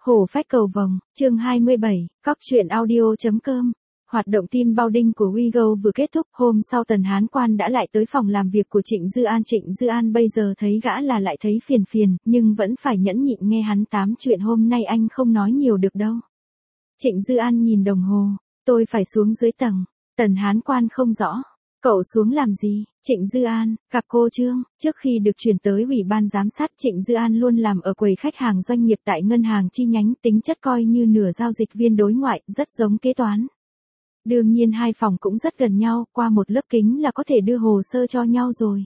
Hổ phách cầu vồng, chương 27, cóc truyện audio.com. Hoạt động team building của WeGo vừa kết thúc, hôm sau Tần Hán Quan đã lại tới phòng làm việc của Trịnh Dư An. Trịnh Dư An bây giờ thấy gã là lại thấy phiền phiền, nhưng vẫn phải nhẫn nhịn nghe hắn tám chuyện. Hôm nay anh không nói nhiều được đâu. Trịnh Dư An nhìn đồng hồ, tôi phải xuống dưới tầng. Tần Hán Quan không rõ. Cậu xuống làm gì? Trịnh Dư An, gặp cô Trương. Trước khi được chuyển tới ủy ban giám sát, Trịnh Dư An luôn làm ở quầy khách hàng doanh nghiệp tại ngân hàng chi nhánh, tính chất coi như nửa giao dịch viên đối ngoại, rất giống kế toán. Đương nhiên hai phòng cũng rất gần nhau, qua một lớp kính là có thể đưa hồ sơ cho nhau rồi.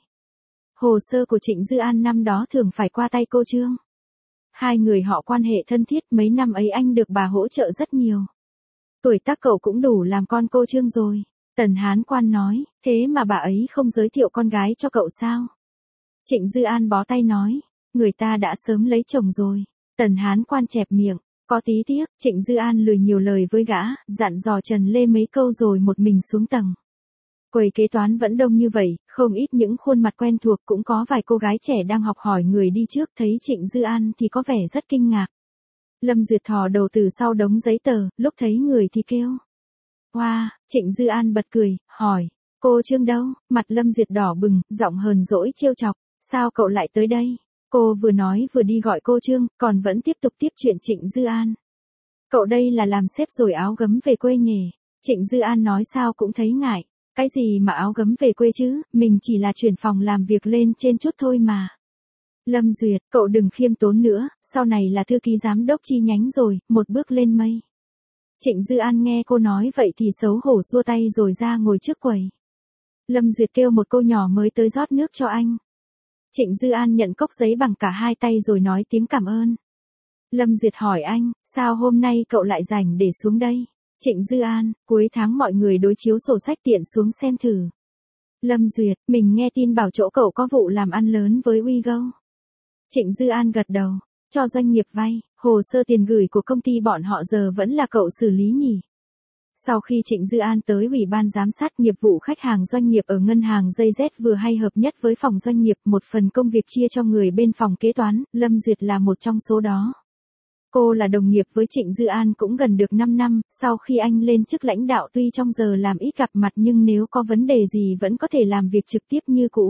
Hồ sơ của Trịnh Dư An năm đó thường phải qua tay cô Trương. Hai người họ quan hệ thân thiết, mấy năm ấy anh được bà hỗ trợ rất nhiều. Tuổi tác cậu cũng đủ làm con cô Trương rồi. Tần Hán Quan nói, thế mà bà ấy không giới thiệu con gái cho cậu sao? Trịnh Dư An bó tay nói, người ta đã sớm lấy chồng rồi. Tần Hán Quan chẹp miệng, có tí tiếc. Trịnh Dư An lười nhiều lời với gã, dặn dò Trần Lê mấy câu rồi một mình xuống tầng. Quầy kế toán vẫn đông như vậy, không ít những khuôn mặt quen thuộc, cũng có vài cô gái trẻ đang học hỏi người đi trước. Thấy Trịnh Dư An thì có vẻ rất kinh ngạc. Lâm Duyệt thò đầu từ sau đống giấy tờ, lúc thấy người thì kêu. Wow, Trịnh Dư An bật cười, hỏi, cô Trương đâu? Mặt Lâm Duyệt đỏ bừng, giọng hờn dỗi trêu chọc, sao cậu lại tới đây? Cô vừa nói vừa đi gọi cô Trương, còn vẫn tiếp tục tiếp chuyện Trịnh Dư An. Cậu đây là làm sếp rồi áo gấm về quê nhỉ? Trịnh Dư An nói sao cũng thấy ngại, cái gì mà áo gấm về quê chứ, mình chỉ là chuyển phòng làm việc lên trên chút thôi mà. Lâm Duyệt, cậu đừng khiêm tốn nữa, sau này là thư ký giám đốc chi nhánh rồi, một bước lên mây. Trịnh Dư An nghe cô nói vậy thì xấu hổ xua tay rồi ra ngồi trước quầy. Lâm Duyệt kêu một cô nhỏ mới tới rót nước cho anh. Trịnh Dư An nhận cốc giấy bằng cả hai tay rồi nói tiếng cảm ơn. Lâm Duyệt hỏi anh, sao hôm nay cậu lại rảnh để xuống đây? Trịnh Dư An, cuối tháng mọi người đối chiếu sổ sách tiện xuống xem thử. Lâm Duyệt, mình nghe tin bảo chỗ cậu có vụ làm ăn lớn với WeGo. Trịnh Dư An gật đầu, cho doanh nghiệp vay, hồ sơ tiền gửi của công ty bọn họ giờ vẫn là cậu xử lý nhỉ? Sau khi Trịnh Dư An tới ủy ban giám sát nghiệp vụ khách hàng doanh nghiệp ở ngân hàng JZ vừa hay hợp nhất với phòng doanh nghiệp, một phần công việc chia cho người bên phòng kế toán, Lâm Duyệt là một trong số đó. Cô là đồng nghiệp với Trịnh Dư An cũng gần được 5 năm, sau khi anh lên chức lãnh đạo tuy trong giờ làm ít gặp mặt nhưng nếu có vấn đề gì vẫn có thể làm việc trực tiếp như cũ.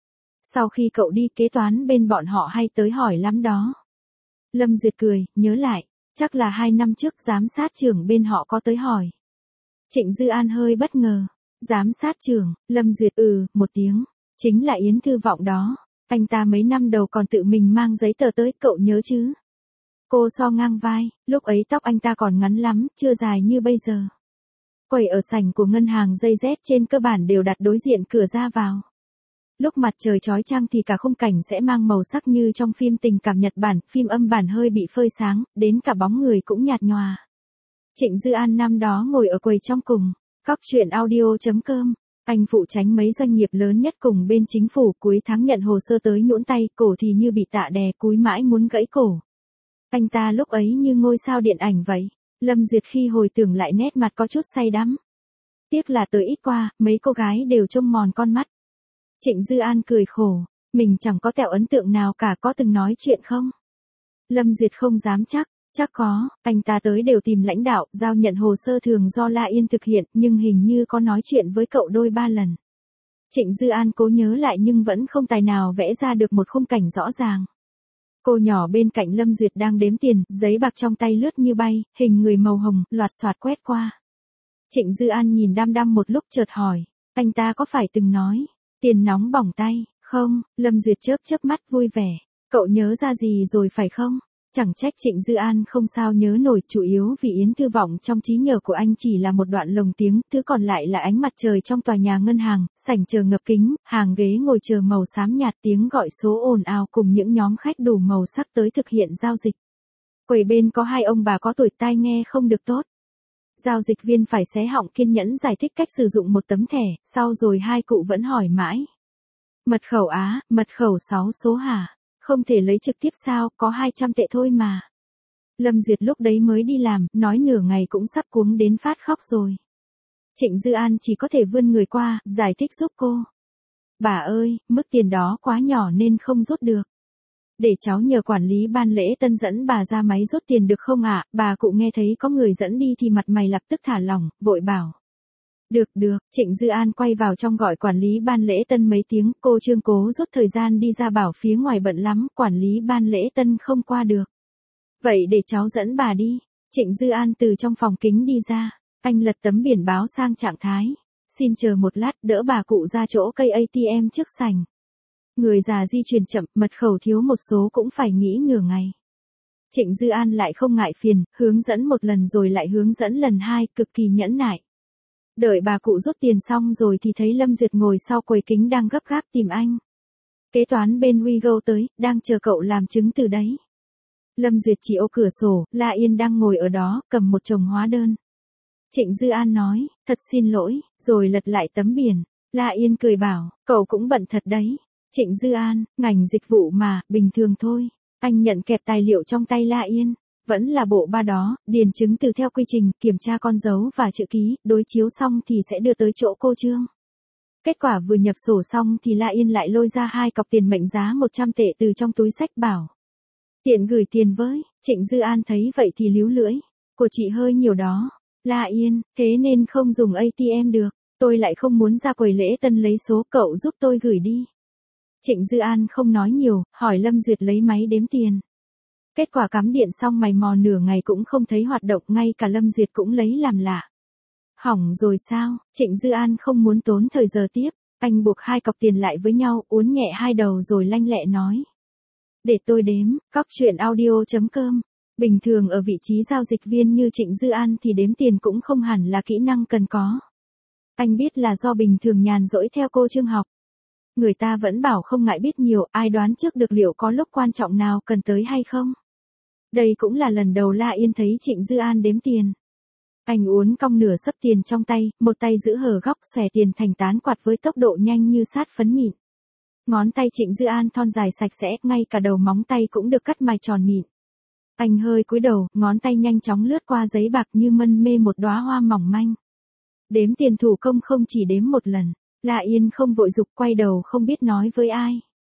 Sau khi cậu đi kế toán bên bọn họ hay tới hỏi lắm đó. Lâm Duyệt cười, nhớ lại, chắc là 2 năm trước giám sát trưởng bên họ có tới hỏi. Trịnh Dư An hơi bất ngờ. Giám sát trưởng, Lâm Duyệt một tiếng, chính là Yến Thư Vọng đó. Anh ta mấy năm đầu còn tự mình mang giấy tờ tới, cậu nhớ chứ? Cô so ngang vai, lúc ấy tóc anh ta còn ngắn lắm, chưa dài như bây giờ. Quầy ở sảnh của ngân hàng JZ trên cơ bản đều đặt đối diện cửa ra vào. Lúc mặt trời chói chang thì cả khung cảnh sẽ mang màu sắc như trong phim tình cảm Nhật Bản, phim âm bản hơi bị phơi sáng, đến cả bóng người cũng nhạt nhòa. Trịnh Dư An năm đó ngồi ở quầy trong cùng, cóc truyện audio.com. Anh phụ tránh mấy doanh nghiệp lớn nhất cùng bên chính phủ, cuối tháng nhận hồ sơ tới nhũn tay, cổ thì như bị tạ đè, cúi mãi muốn gãy cổ. Anh ta lúc ấy như ngôi sao điện ảnh vậy. Lâm Duyệt khi hồi tưởng lại nét mặt có chút say đắm. Tiếc là tới ít qua, mấy cô gái đều trông mòn con mắt. Trịnh Dư An cười khổ, mình chẳng có tẹo ấn tượng nào cả, có từng nói chuyện không? Lâm Duyệt không dám chắc có, anh ta tới đều tìm lãnh đạo, giao nhận hồ sơ thường do La Yên thực hiện, nhưng hình như có nói chuyện với cậu đôi ba lần. Trịnh Dư An cố nhớ lại nhưng vẫn không tài nào vẽ ra được một khung cảnh rõ ràng. Cô nhỏ bên cạnh Lâm Duyệt đang đếm tiền, giấy bạc trong tay lướt như bay, hình người màu hồng, loạt xoạt quét qua. Trịnh Dư An nhìn đăm đăm một lúc chợt hỏi, anh ta có phải từng nói, tiền nóng bỏng tay, không? Lâm Duyệt chớp mắt vui vẻ, cậu nhớ ra gì rồi phải không? Chẳng trách Trịnh Dư An không sao nhớ nổi, chủ yếu vì Yến Thư Vọng trong trí nhớ của anh chỉ là một đoạn lồng tiếng, thứ còn lại là ánh mặt trời trong tòa nhà ngân hàng, sảnh chờ ngập kính, hàng ghế ngồi chờ màu xám nhạt, tiếng gọi số ồn ào cùng những nhóm khách đủ màu sắc tới thực hiện giao dịch. Quầy bên có hai ông bà có tuổi, tai nghe không được tốt. Giao dịch viên phải xé họng kiên nhẫn giải thích cách sử dụng một tấm thẻ, sau rồi hai cụ vẫn hỏi mãi. Mật khẩu mật khẩu 6 số hả? Không thể lấy trực tiếp sao, có 200 tệ thôi mà. Lâm Duyệt lúc đấy mới đi làm, nói nửa ngày cũng sắp cuống đến phát khóc rồi. Trịnh Dư An chỉ có thể vươn người qua, giải thích giúp cô. Bà ơi, mức tiền đó quá nhỏ nên không rút được. Để cháu nhờ quản lý ban lễ tân dẫn bà ra máy rút tiền được không ạ? Bà cụ nghe thấy có người dẫn đi thì mặt mày lập tức thả lỏng, vội bảo. Được, Trịnh Dư An quay vào trong gọi quản lý ban lễ tân mấy tiếng, cô Trương cố rút thời gian đi ra bảo phía ngoài bận lắm, quản lý ban lễ tân không qua được. Vậy để cháu dẫn bà đi. Trịnh Dư An từ trong phòng kính đi ra, anh lật tấm biển báo sang trạng thái. Xin chờ một lát, đỡ bà cụ ra chỗ cây ATM trước sảnh. Người già di chuyển chậm, mật khẩu thiếu một số cũng phải nghĩ nửa ngày. Trịnh Dư An lại không ngại phiền, hướng dẫn một lần rồi lại hướng dẫn lần hai, cực kỳ nhẫn nại. Đợi bà cụ rút tiền xong rồi thì thấy Lâm Duyệt ngồi sau quầy kính đang gấp gáp tìm anh. Kế toán bên WeGo tới, đang chờ cậu làm chứng từ đấy. Lâm Duyệt chỉ ô cửa sổ, La Yên đang ngồi ở đó, cầm một chồng hóa đơn. Trịnh Dư An nói, thật xin lỗi, rồi lật lại tấm biển. La Yên cười bảo, cậu cũng bận thật đấy. Trịnh Dư An, ngành dịch vụ mà, bình thường thôi. Anh nhận kẹp tài liệu trong tay La Yên. Vẫn là bộ ba đó, điền chứng từ theo quy trình, kiểm tra con dấu và chữ ký, đối chiếu xong thì sẽ đưa tới chỗ cô Trương. Kết quả vừa nhập sổ xong thì La Yên lại lôi ra 2 cọc tiền mệnh giá 100 tệ từ trong túi xách bảo. Tiện gửi tiền với. Trịnh Dư An thấy vậy thì líu lưỡi. Của chị hơi nhiều đó. La Yên, thế nên không dùng ATM được. Tôi lại không muốn ra quầy lễ tân lấy số, cậu giúp tôi gửi đi. Trịnh Dư An không nói nhiều, hỏi Lâm Duyệt lấy máy đếm tiền. Kết quả cắm điện xong mày mò nửa ngày cũng không thấy hoạt động, ngay cả Lâm Duyệt cũng lấy làm lạ. Hỏng rồi sao? Trịnh Dư An không muốn tốn thời giờ tiếp. Anh buộc 2 cọc tiền lại với nhau, uốn nhẹ 2 đầu rồi lanh lẹ nói. Để tôi đếm. Cóc truyện audio.com. Bình thường ở vị trí giao dịch viên như Trịnh Dư An thì đếm tiền cũng không hẳn là kỹ năng cần có. Anh biết là do bình thường nhàn rỗi theo cô Trương học. Người ta vẫn bảo không ngại biết nhiều, ai đoán trước được liệu có lúc quan trọng nào cần tới hay không. Đây cũng là lần đầu La Yên thấy Trịnh Dư An đếm tiền. Anh uốn cong nửa xấp tiền trong tay, một tay giữ hở góc xòe tiền thành tán quạt với tốc độ nhanh như sát phấn mịn. Ngón tay Trịnh Dư An thon dài sạch sẽ, ngay cả đầu móng tay cũng được cắt mài tròn mịn. Anh hơi cúi đầu, ngón tay nhanh chóng lướt qua giấy bạc như mân mê một đóa hoa mỏng manh. Đếm tiền thủ công không chỉ đếm một lần, La Yên không vội dục quay đầu không biết nói với ai.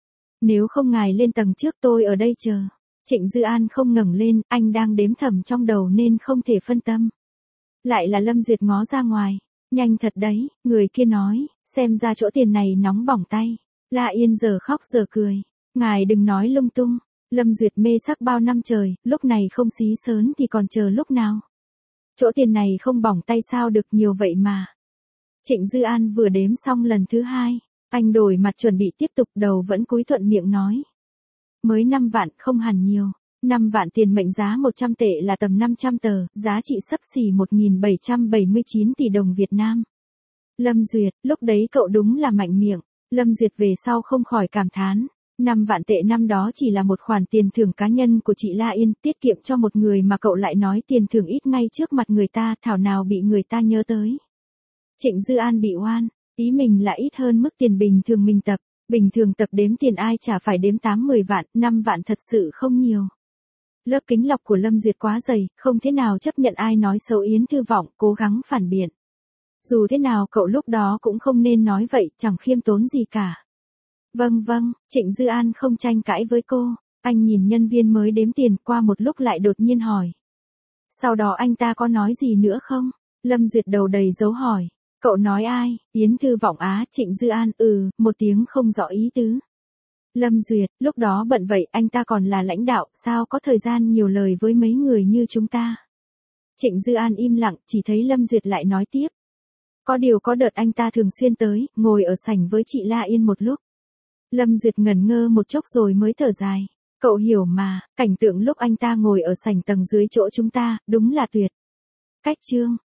Nếu không ngài lên tầng trước tôi ở đây chờ. Trịnh Dư An không ngẩng lên, anh đang đếm thầm trong đầu nên không thể phân tâm. Lại là Lâm Duyệt ngó ra ngoài. Nhanh thật đấy, người kia nói, xem ra chỗ tiền này nóng bỏng tay. La Yên giờ khóc giờ cười. Ngài đừng nói lung tung. Lâm Duyệt mê sắc bao năm trời, lúc này không xí sớn thì còn chờ lúc nào. Chỗ tiền này không bỏng tay sao được nhiều vậy mà. Trịnh Dư An vừa đếm xong lần thứ 2. Anh đổi mặt chuẩn bị tiếp tục, đầu vẫn cúi thuận miệng nói. Mới 5 vạn không hẳn nhiều. 5 vạn tiền mệnh giá 100 tệ là tầm 500 tờ, giá trị xấp xỉ 1.779 tỷ đồng Việt Nam. Lâm Duyệt, lúc đấy cậu đúng là mạnh miệng. Lâm Duyệt về sau không khỏi cảm thán. 5 vạn tệ năm đó chỉ là một khoản tiền thưởng cá nhân của chị La Yên, tiết kiệm cho một người mà cậu lại nói tiền thưởng ít ngay trước mặt người ta, thảo nào bị người ta nhớ tới. Trịnh Dư An bị oan, ý mình là ít hơn mức tiền bình thường mình tập. Bình thường tập đếm tiền ai chả phải đếm 8-10 vạn, 5 vạn thật sự không nhiều. Lớp kính lọc của Lâm Duyệt quá dày, không thế nào chấp nhận ai nói xấu Yến Thư Vọng, cố gắng phản biện. Dù thế nào cậu lúc đó cũng không nên nói vậy, chẳng khiêm tốn gì cả. Vâng, Trịnh Dư An không tranh cãi với cô. Anh nhìn nhân viên mới đếm tiền, qua một lúc lại đột nhiên hỏi. Sau đó anh ta có nói gì nữa không? Lâm Duyệt đầu đầy dấu hỏi. Cậu nói ai? Yến Thư Vọng á? Trịnh Dư An, một tiếng không rõ ý tứ. Lâm Duyệt, lúc đó bận vậy, anh ta còn là lãnh đạo, sao có thời gian nhiều lời với mấy người như chúng ta? Trịnh Dư An im lặng, chỉ thấy Lâm Duyệt lại nói tiếp. Có điều có đợt anh ta thường xuyên tới, ngồi ở sảnh với chị La Yên một lúc. Lâm Duyệt ngẩn ngơ một chốc rồi mới thở dài. Cậu hiểu mà, cảnh tượng lúc anh ta ngồi ở sảnh tầng dưới chỗ chúng ta, đúng là tuyệt. Cách Trương,